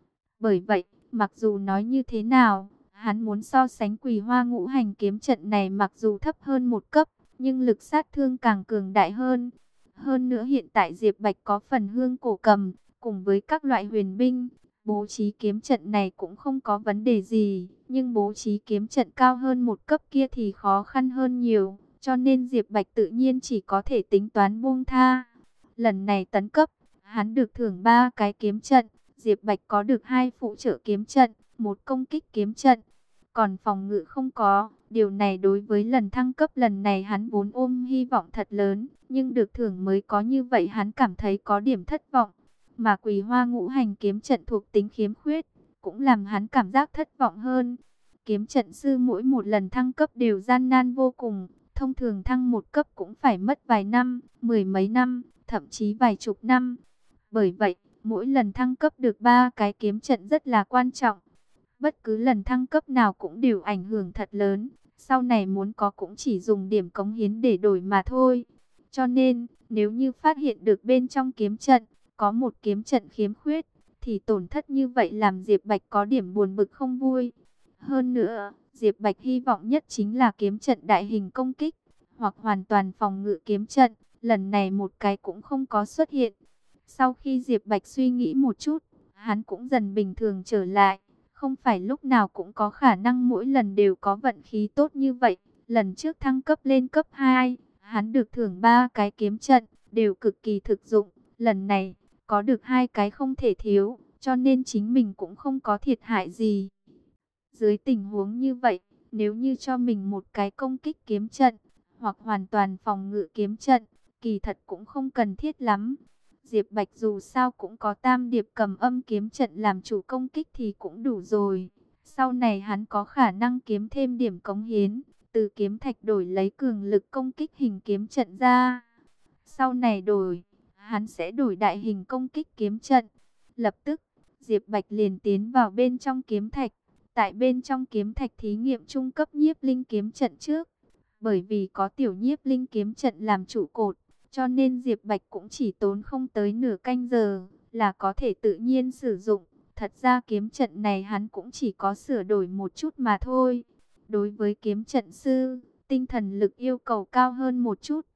Bởi vậy, mặc dù nói như thế nào, hắn muốn so sánh Quỳ Hoa Ngũ Hành kiếm trận này mặc dù thấp hơn một cấp, nhưng lực sát thương càng cường đại hơn. Hơn nữa hiện tại Diệp Bạch có phần hương cổ cầm, cùng với các loại huyền binh, bố trí kiếm trận này cũng không có vấn đề gì, nhưng bố trí kiếm trận cao hơn một cấp kia thì khó khăn hơn nhiều, cho nên Diệp Bạch tự nhiên chỉ có thể tính toán buông tha. Lần này tấn cấp, hắn được thưởng 3 cái kiếm trận, Diệp Bạch có được 2 phụ trợ kiếm trận, một công kích kiếm trận, còn phòng ngự không có. Điều này đối với lần thăng cấp lần này hắn vốn ôm hy vọng thật lớn, nhưng được thưởng mới có như vậy hắn cảm thấy có điểm thất vọng. Mà Quỳ Hoa Ngũ Hành kiếm trận thuộc tính khiếm khuyết, cũng làm hắn cảm giác thất vọng hơn. Kiếm trận sư mỗi một lần thăng cấp đều gian nan vô cùng, thông thường thăng một cấp cũng phải mất vài năm, mười mấy năm, thậm chí vài chục năm. Bởi vậy, mỗi lần thăng cấp được 3 cái kiếm trận rất là quan trọng. Bất cứ lần thăng cấp nào cũng đều ảnh hưởng thật lớn. Sau này muốn có cũng chỉ dùng điểm cống hiến để đổi mà thôi. Cho nên, nếu như phát hiện được bên trong kiếm trận, có một kiếm trận khiếm khuyết, thì tổn thất như vậy làm Diệp Bạch có điểm buồn bực không vui. Hơn nữa, Diệp Bạch hy vọng nhất chính là kiếm trận đại hình công kích, hoặc hoàn toàn phòng ngự kiếm trận. Lần này một cái cũng không có xuất hiện. Sau khi Diệp Bạch suy nghĩ một chút, hắn cũng dần bình thường trở lại. Không phải lúc nào cũng có khả năng mỗi lần đều có vận khí tốt như vậy. Lần trước thăng cấp lên cấp 2, hắn được thưởng 3 cái kiếm trận, đều cực kỳ thực dụng. Lần này, có được 2 cái không thể thiếu, cho nên chính mình cũng không có thiệt hại gì. Dưới tình huống như vậy, nếu như cho mình một cái công kích kiếm trận, hoặc hoàn toàn phòng ngự kiếm trận, kỳ thật cũng không cần thiết lắm. Diệp Bạch dù sao cũng có tam điệp cầm âm kiếm trận làm chủ công kích thì cũng đủ rồi. Sau này hắn có khả năng kiếm thêm điểm cống hiến, từ kiếm thạch đổi lấy cường lực công kích hình kiếm trận ra. Sau này đổi, hắn sẽ đổi đại hình công kích kiếm trận. Lập tức, Diệp Bạch liền tiến vào bên trong kiếm thạch. Tại bên trong kiếm thạch thí nghiệm trung cấp nhiếp linh kiếm trận trước. Bởi vì có tiểu nhiếp linh kiếm trận làm trụ cột, cho nên Diệp Bạch cũng chỉ tốn không tới nửa canh giờ là có thể tự nhiên sử dụng. Thật ra kiếm trận này hắn cũng chỉ có sửa đổi một chút mà thôi. Đối với kiếm trận sư, tinh thần lực yêu cầu cao hơn một chút.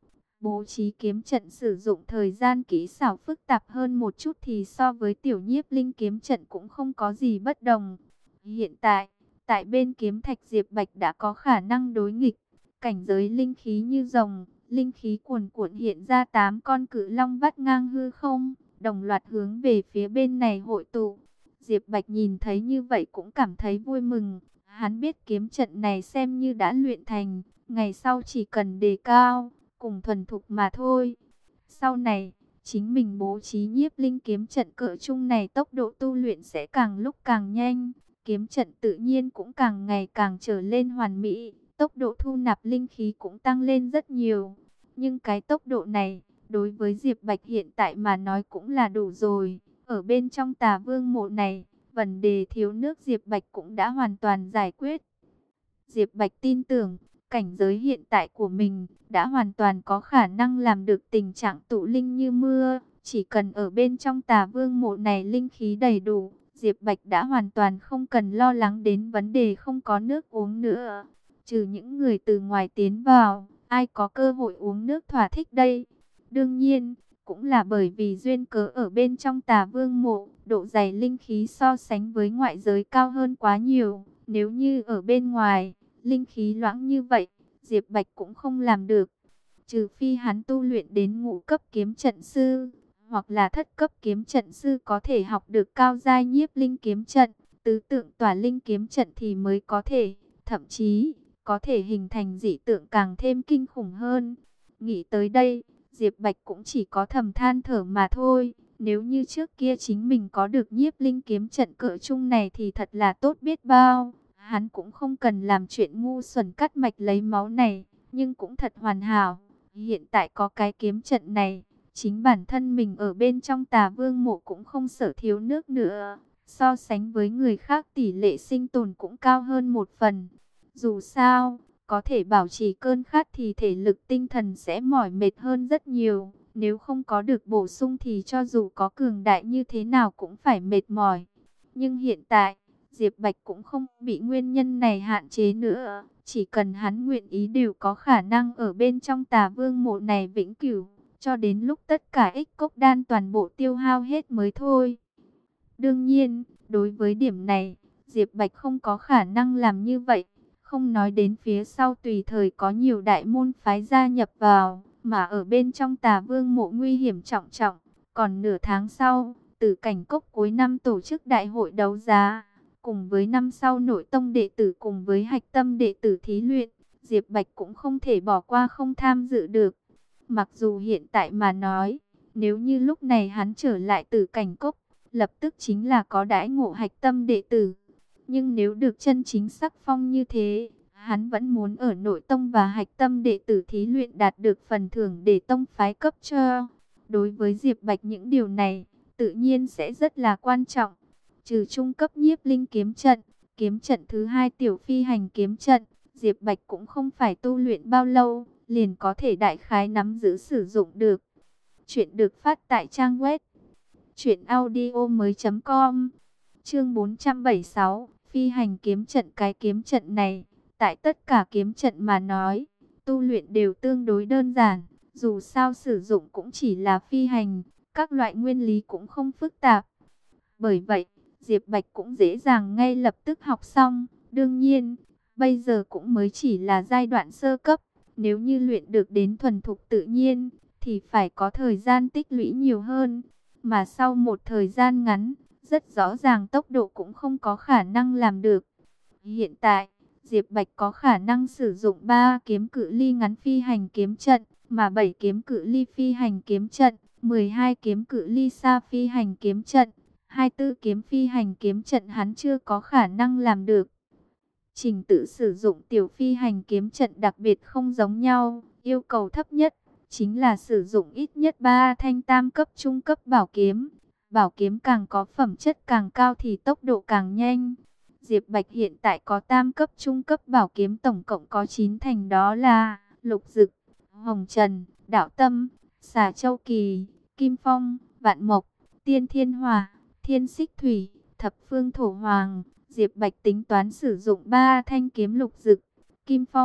Bố trí kiếm trận sử dụng thời gian kỹ xảo phức tạp hơn một chút thì so với tiểu nhiếp linh kiếm trận cũng không có gì bất đồng. Hiện tại, tại bên kiếm thạch Diệp Bạch đã có khả năng đối nghịch, cảnh giới linh khí như rồng, linh khí cuồn cuộn hiện ra 8 con cự long vắt ngang hư không, đồng loạt hướng về phía bên này hội tụ. Diệp Bạch nhìn thấy như vậy cũng cảm thấy vui mừng, hắn biết kiếm trận này xem như đã luyện thành, ngày sau chỉ cần đề cao, cùng thuần thục mà thôi. Sau này, chính mình bố trí nhiếp linh kiếm trận cỡ trung này tốc độ tu luyện sẽ càng lúc càng nhanh, kiếm trận tự nhiên cũng càng ngày càng trở lên hoàn mỹ, tốc độ thu nạp linh khí cũng tăng lên rất nhiều. Nhưng cái tốc độ này, đối với Diệp Bạch hiện tại mà nói cũng là đủ rồi. Ở bên trong Tà Vương mộ này, vấn đề thiếu nước Diệp Bạch cũng đã hoàn toàn giải quyết. Diệp Bạch tin tưởng, cảnh giới hiện tại của mình đã hoàn toàn có khả năng làm được tình trạng tụ linh như mưa. Chỉ cần ở bên trong Tà Vương mộ này linh khí đầy đủ, Diệp Bạch đã hoàn toàn không cần lo lắng đến vấn đề không có nước uống nữa. Trừ những người từ ngoài tiến vào, ai có cơ hội uống nước thỏa thích đây? Đương nhiên, cũng là bởi vì duyên cớ ở bên trong Tà Vương mộ, độ dày linh khí so sánh với ngoại giới cao hơn quá nhiều. Nếu như ở bên ngoài, linh khí loãng như vậy, Diệp Bạch cũng không làm được. Trừ phi hắn tu luyện đến ngũ cấp kiếm trận sư, hoặc là thất cấp kiếm trận sư có thể học được cao giai nhiếp linh kiếm trận, tứ tượng tỏa linh kiếm trận thì mới có thể, thậm chí có thể hình thành dị tượng càng thêm kinh khủng hơn. Nghĩ tới đây, Diệp Bạch cũng chỉ có thầm than thở mà thôi. Nếu như trước kia chính mình có được nhiếp linh kiếm trận cỡ trung này thì thật là tốt biết bao. Hắn cũng không cần làm chuyện ngu xuẩn cắt mạch lấy máu này, nhưng cũng thật hoàn hảo. Hiện tại có cái kiếm trận này, chính bản thân mình ở bên trong Tà Vương mộ cũng không sợ thiếu nước nữa. So sánh với người khác tỷ lệ sinh tồn cũng cao hơn một phần. Dù sao, có thể bảo trì cơn khát thì thể lực tinh thần sẽ mỏi mệt hơn rất nhiều. Nếu không có được bổ sung thì cho dù có cường đại như thế nào cũng phải mệt mỏi. Nhưng hiện tại, Diệp Bạch cũng không bị nguyên nhân này hạn chế nữa. Chỉ cần hắn nguyện ý đều có khả năng ở bên trong Tà Vương mộ này vĩnh cửu, cho đến lúc tất cả ích cốc đan toàn bộ tiêu hao hết mới thôi. Đương nhiên, đối với điểm này, Diệp Bạch không có khả năng làm như vậy. Không nói đến phía sau tùy thời có nhiều đại môn phái gia nhập vào, mà ở bên trong Tà Vương mộ nguy hiểm trọng trọng. Còn nửa tháng sau, Tử Cảnh Cốc cuối năm tổ chức đại hội đấu giá, cùng với năm sau nội tông đệ tử cùng với hạch tâm đệ tử thí luyện, Diệp Bạch cũng không thể bỏ qua không tham dự được. Mặc dù hiện tại mà nói, nếu như lúc này hắn trở lại Tử Cảnh Cốc, lập tức chính là có đãi ngộ hạch tâm đệ tử. Nhưng nếu được chân chính sắc phong như thế, hắn vẫn muốn ở nội tông và hạch tâm đệ tử thí luyện đạt được phần thưởng để tông phái cấp cho. Đối với Diệp Bạch những điều này, tự nhiên sẽ rất là quan trọng. Trừ trung cấp nhiếp linh kiếm trận thứ hai tiểu phi hành kiếm trận, Diệp Bạch cũng không phải tu luyện bao lâu, liền có thể đại khái nắm giữ sử dụng được. Chuyện được phát tại trang web truyệnaudiomoi.com. Chương 476, phi hành kiếm trận. Cái kiếm trận này, tại tất cả kiếm trận mà nói, tu luyện đều tương đối đơn giản, dù sao sử dụng cũng chỉ là phi hành, các loại nguyên lý cũng không phức tạp. Bởi vậy, Diệp Bạch cũng dễ dàng ngay lập tức học xong. Đương nhiên, bây giờ cũng mới chỉ là giai đoạn sơ cấp, nếu như luyện được đến thuần thục tự nhiên, thì phải có thời gian tích lũy nhiều hơn. Mà sau một thời gian ngắn, rất rõ ràng tốc độ cũng không có khả năng làm được. Hiện tại, Diệp Bạch có khả năng sử dụng 3 kiếm cự ly ngắn phi hành kiếm trận, mà 7 kiếm cự ly phi hành kiếm trận, 12 kiếm cự ly xa phi hành kiếm trận, 24 kiếm phi hành kiếm trận hắn chưa có khả năng làm được. Trình tự sử dụng tiểu phi hành kiếm trận đặc biệt không giống nhau, yêu cầu thấp nhất chính là sử dụng ít nhất 3 thanh tam cấp trung cấp bảo kiếm. Bảo kiếm càng có phẩm chất càng cao thì tốc độ càng nhanh. Diệp Bạch hiện tại có tam cấp trung cấp bảo kiếm tổng cộng có 9 thành, đó là Lục Dực, Hồng Trần, Đạo Tâm, Xà Châu Kỳ, Kim Phong, Vạn Mộc, Tiên Thiên Hỏa, Thiên Xích Thủy, Thập Phương Thổ Hoàng. Diệp Bạch tính toán sử dụng 3 thanh kiếm Lục Dực, Kim Phong,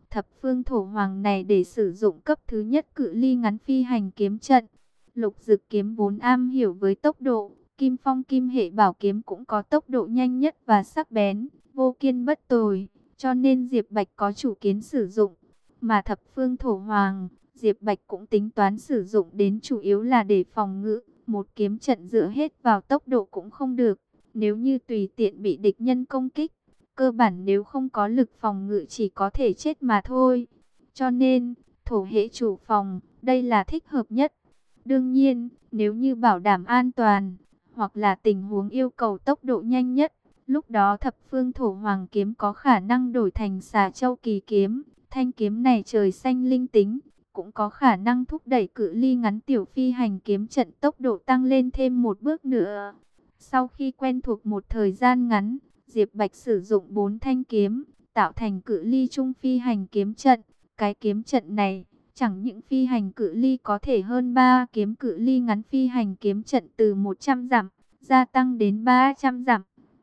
thập phương thổ hoàng này để sử dụng cấp thứ nhất cự ly ngắn phi hành kiếm trận. Lục Dực kiếm vốn am hiểu với tốc độ, Kim Phong Kim hệ bảo kiếm cũng có tốc độ nhanh nhất và sắc bén, vô kiên bất tồi, cho nên Diệp Bạch có chủ kiến sử dụng. Mà thập phương thổ hoàng, Diệp Bạch cũng tính toán sử dụng đến chủ yếu là để phòng ngự, một kiếm trận dựa hết vào tốc độ cũng không được. Nếu như tùy tiện bị địch nhân công kích, cơ bản nếu không có lực phòng ngự chỉ có thể chết mà thôi. Cho nên, thổ hệ chủ phòng, đây là thích hợp nhất. Đương nhiên, nếu như bảo đảm an toàn, hoặc là tình huống yêu cầu tốc độ nhanh nhất, lúc đó thập phương thổ hoàng kiếm có khả năng đổi thành xà châu kỳ kiếm. Thanh kiếm này trời xanh linh tính, cũng có khả năng thúc đẩy cự ly ngắn tiểu phi hành kiếm trận tốc độ tăng lên thêm một bước nữa. Sau khi quen thuộc một thời gian ngắn, Diệp Bạch sử dụng 4 thanh kiếm, tạo thành cự ly trung phi hành kiếm trận. Cái kiếm trận này, chẳng những phi hành cự ly có thể hơn 3 kiếm cự ly ngắn phi hành kiếm trận từ 100 dặm, gia tăng đến 300 dặm.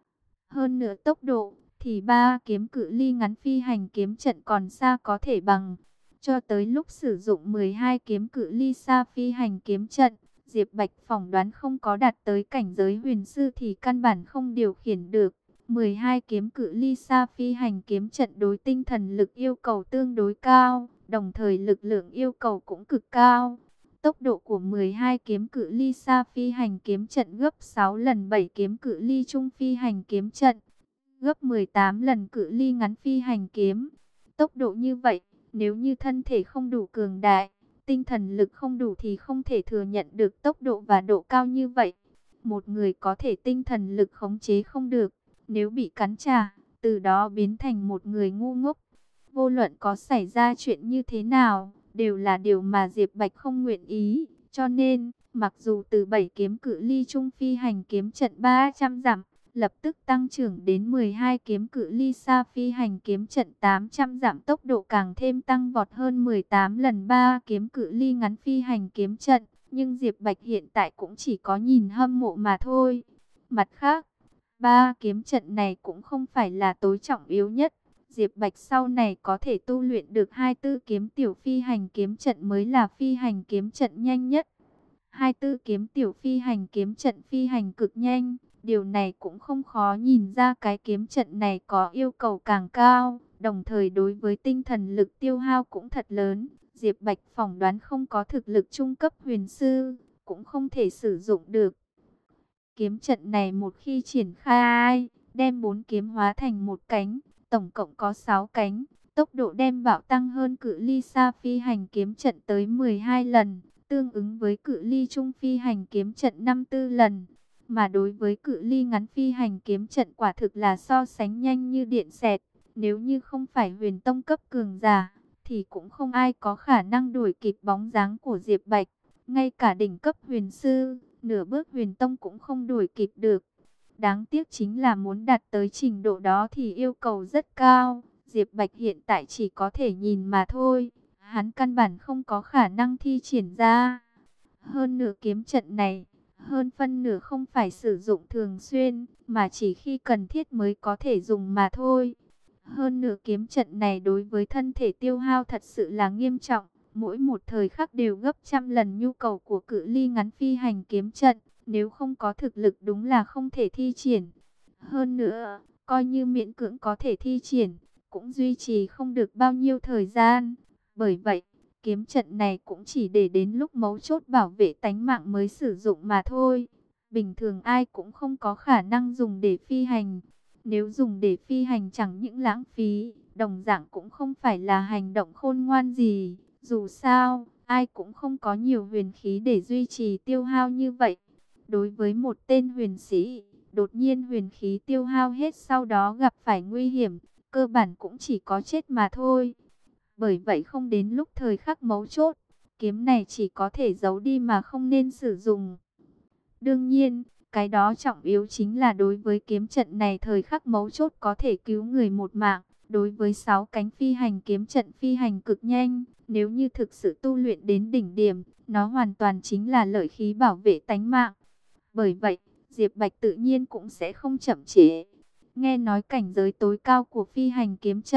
Hơn nữa tốc độ, thì 3 kiếm cự ly ngắn phi hành kiếm trận còn xa có thể bằng. Cho tới lúc sử dụng 12 kiếm cự ly xa phi hành kiếm trận, Diệp Bạch phỏng đoán không có đạt tới cảnh giới huyền sư thì căn bản không điều khiển được. 12 kiếm cự ly xa phi hành kiếm trận đối tinh thần lực yêu cầu tương đối cao, đồng thời lực lượng yêu cầu cũng cực cao. Tốc độ của 12 kiếm cự ly xa phi hành kiếm trận gấp 6 lần 7 kiếm cự ly trung phi hành kiếm trận, gấp 18 lần cự ly ngắn phi hành kiếm. Tốc độ như vậy, nếu như thân thể không đủ cường đại, tinh thần lực không đủ thì không thể thừa nhận được tốc độ và độ cao như vậy. Một người có thể tinh thần lực khống chế không được, nếu bị cắn trả, từ đó biến thành một người ngu ngốc. Vô luận có xảy ra chuyện như thế nào, đều là điều mà Diệp Bạch không nguyện ý. Cho nên, mặc dù từ 7 kiếm cự ly trung phi hành kiếm trận 300 dặm, lập tức tăng trưởng đến 12 kiếm cự ly xa phi hành kiếm trận 800 dặm, tốc độ càng thêm tăng vọt hơn 18 lần 3 kiếm cự ly ngắn phi hành kiếm trận. Nhưng Diệp Bạch hiện tại cũng chỉ có nhìn hâm mộ mà thôi. Mặt khác, 3 kiếm trận này cũng không phải là tối trọng yếu nhất. Diệp Bạch sau này có thể tu luyện được 24 kiếm tiểu phi hành kiếm trận mới là phi hành kiếm trận nhanh nhất. 24 kiếm tiểu phi hành kiếm trận phi hành cực nhanh. Điều này cũng không khó nhìn ra cái kiếm trận này có yêu cầu càng cao. Đồng thời đối với tinh thần lực tiêu hao cũng thật lớn. Diệp Bạch phỏng đoán không có thực lực trung cấp huyền sư, cũng không thể sử dụng được. Kiếm trận này một khi triển khai, đem 4 kiếm hóa thành một cánh, tổng cộng có 6 cánh, tốc độ đem bạo tăng hơn cự ly xa phi hành kiếm trận tới 12 lần, tương ứng với cự ly trung phi hành kiếm trận 54 lần. Mà đối với cự ly ngắn phi hành kiếm trận quả thực là so sánh nhanh như điện xẹt, nếu như không phải huyền tông cấp cường giả, thì cũng không ai có khả năng đuổi kịp bóng dáng của Diệp Bạch, ngay cả đỉnh cấp huyền sư, nửa bước huyền tông cũng không đuổi kịp được. Đáng tiếc chính là muốn đạt tới trình độ đó thì yêu cầu rất cao. Diệp Bạch hiện tại chỉ có thể nhìn mà thôi. Hắn căn bản không có khả năng thi triển ra. Hơn nửa kiếm trận này, hơn phân nửa không phải sử dụng thường xuyên, mà chỉ khi cần thiết mới có thể dùng mà thôi. Hơn nửa kiếm trận này đối với thân thể tiêu hao thật sự là nghiêm trọng. Mỗi một thời khắc đều gấp trăm lần nhu cầu của cự ly ngắn phi hành kiếm trận. Nếu không có thực lực đúng là không thể thi triển. Hơn nữa, coi như miễn cưỡng có thể thi triển, cũng duy trì không được bao nhiêu thời gian. Bởi vậy, kiếm trận này cũng chỉ để đến lúc mấu chốt bảo vệ tánh mạng mới sử dụng mà thôi. Bình thường ai cũng không có khả năng dùng để phi hành. Nếu dùng để phi hành chẳng những lãng phí, đồng dạng cũng không phải là hành động khôn ngoan gì. Dù sao, ai cũng không có nhiều huyền khí để duy trì tiêu hao như vậy. Đối với một tên huyền sĩ, đột nhiên huyền khí tiêu hao hết sau đó gặp phải nguy hiểm, cơ bản cũng chỉ có chết mà thôi. Bởi vậy không đến lúc thời khắc mấu chốt, kiếm này chỉ có thể giấu đi mà không nên sử dụng. Đương nhiên, cái đó trọng yếu chính là đối với kiếm trận này thời khắc mấu chốt có thể cứu người một mạng. Đối với 6 cánh phi hành kiếm trận phi hành cực nhanh, nếu như thực sự tu luyện đến đỉnh điểm, nó hoàn toàn chính là lợi khí bảo vệ tánh mạng. Bởi vậy, Diệp Bạch tự nhiên cũng sẽ không chậm trễ. Nghe nói cảnh giới tối cao của phi hành kiếm trận,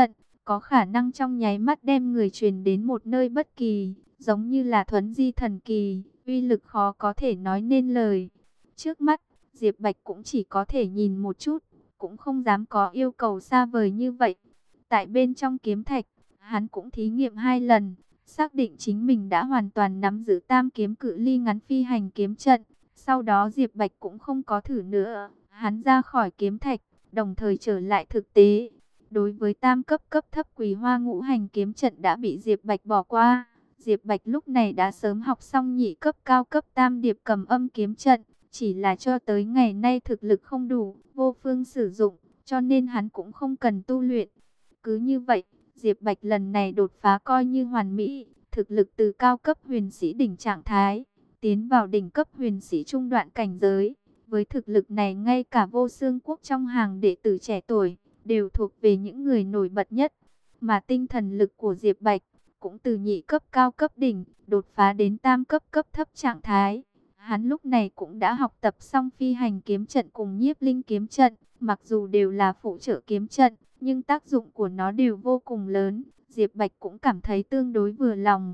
có khả năng trong nháy mắt đem người truyền đến một nơi bất kỳ, giống như là thuấn di thần kỳ, uy lực khó có thể nói nên lời. Trước mắt, Diệp Bạch cũng chỉ có thể nhìn một chút, cũng không dám có yêu cầu xa vời như vậy. Tại bên trong kiếm thạch, hắn cũng thí nghiệm 2 lần, xác định chính mình đã hoàn toàn nắm giữ tam kiếm cự ly ngắn phi hành kiếm trận. Sau đó Diệp Bạch cũng không có thử nữa, hắn ra khỏi kiếm thạch, đồng thời trở lại thực tế. Đối với tam cấp cấp thấp Quỳ Hoa Ngũ Hành kiếm trận đã bị Diệp Bạch bỏ qua. Diệp Bạch lúc này đã sớm học xong nhị cấp cao cấp tam điệp cầm âm kiếm trận, chỉ là cho tới ngày nay thực lực không đủ, vô phương sử dụng, cho nên hắn cũng không cần tu luyện. Cứ như vậy, Diệp Bạch lần này đột phá coi như hoàn mỹ, thực lực từ cao cấp huyền sĩ đỉnh trạng thái, tiến vào đỉnh cấp huyền sĩ trung đoạn cảnh giới. Với thực lực này ngay cả Vô Xương Quốc trong hàng đệ tử trẻ tuổi, đều thuộc về những người nổi bật nhất. Mà tinh thần lực của Diệp Bạch, cũng từ nhị cấp cao cấp đỉnh, đột phá đến tam cấp cấp thấp trạng thái. Hắn lúc này cũng đã học tập xong phi hành kiếm trận cùng nhiếp linh kiếm trận, mặc dù đều là phụ trợ kiếm trận, nhưng tác dụng của nó đều vô cùng lớn. Diệp Bạch cũng cảm thấy tương đối vừa lòng.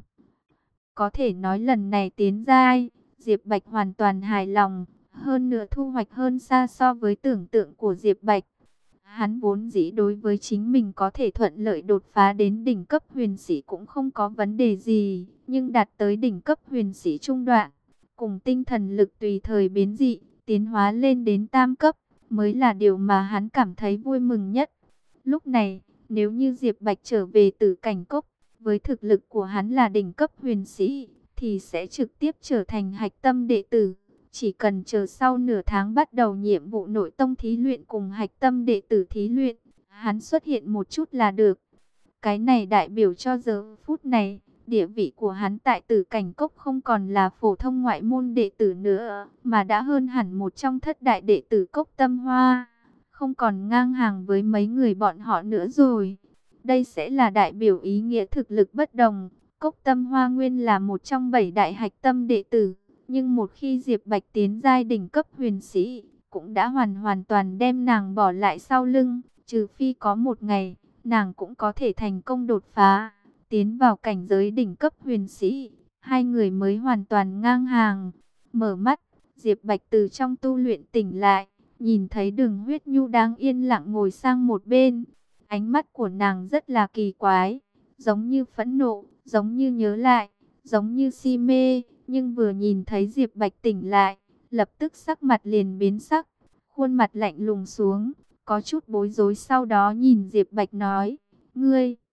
Có thể nói lần này tiến giai, Diệp Bạch hoàn toàn hài lòng, hơn nữa thu hoạch hơn xa so với tưởng tượng của Diệp Bạch. Hắn vốn dĩ đối với chính mình có thể thuận lợi đột phá đến đỉnh cấp huyền sĩ cũng không có vấn đề gì, nhưng đạt tới đỉnh cấp huyền sĩ trung đoạn, cùng tinh thần lực tùy thời biến dị, tiến hóa lên đến tam cấp, mới là điều mà hắn cảm thấy vui mừng nhất. Lúc này, nếu như Diệp Bạch trở về Tử Cảnh Cốc, với thực lực của hắn là đỉnh cấp huyền sĩ, thì sẽ trực tiếp trở thành hạch tâm đệ tử. Chỉ cần chờ sau nửa tháng bắt đầu nhiệm vụ nội tông thí luyện cùng hạch tâm đệ tử thí luyện, hắn xuất hiện một chút là được. Cái này đại biểu cho giờ phút này, địa vị của hắn tại Tử Cảnh Cốc không còn là phổ thông ngoại môn đệ tử nữa, mà đã hơn hẳn một trong thất đại đệ tử Cốc Tâm Hoa, không còn ngang hàng với mấy người bọn họ nữa rồi. Đây sẽ là đại biểu ý nghĩa thực lực bất đồng. Cốc Tâm Hoa nguyên là một trong 7 đại hạch tâm đệ tử, nhưng một khi Diệp Bạch tiến giai đỉnh cấp huyền sĩ, cũng đã hoàn toàn đem nàng bỏ lại sau lưng, trừ phi có một ngày, nàng cũng có thể thành công đột phá, tiến vào cảnh giới đỉnh cấp huyền sĩ, hai người mới hoàn toàn ngang hàng. Mở mắt, Diệp Bạch từ trong tu luyện tỉnh lại, nhìn thấy Đường Huyết Nhu đang yên lặng ngồi sang một bên. Ánh mắt của nàng rất là kỳ quái, giống như phẫn nộ, giống như nhớ lại, giống như si mê, nhưng vừa nhìn thấy Diệp Bạch tỉnh lại, lập tức sắc mặt liền biến sắc, khuôn mặt lạnh lùng xuống, có chút bối rối, sau đó nhìn Diệp Bạch nói: "Ngươi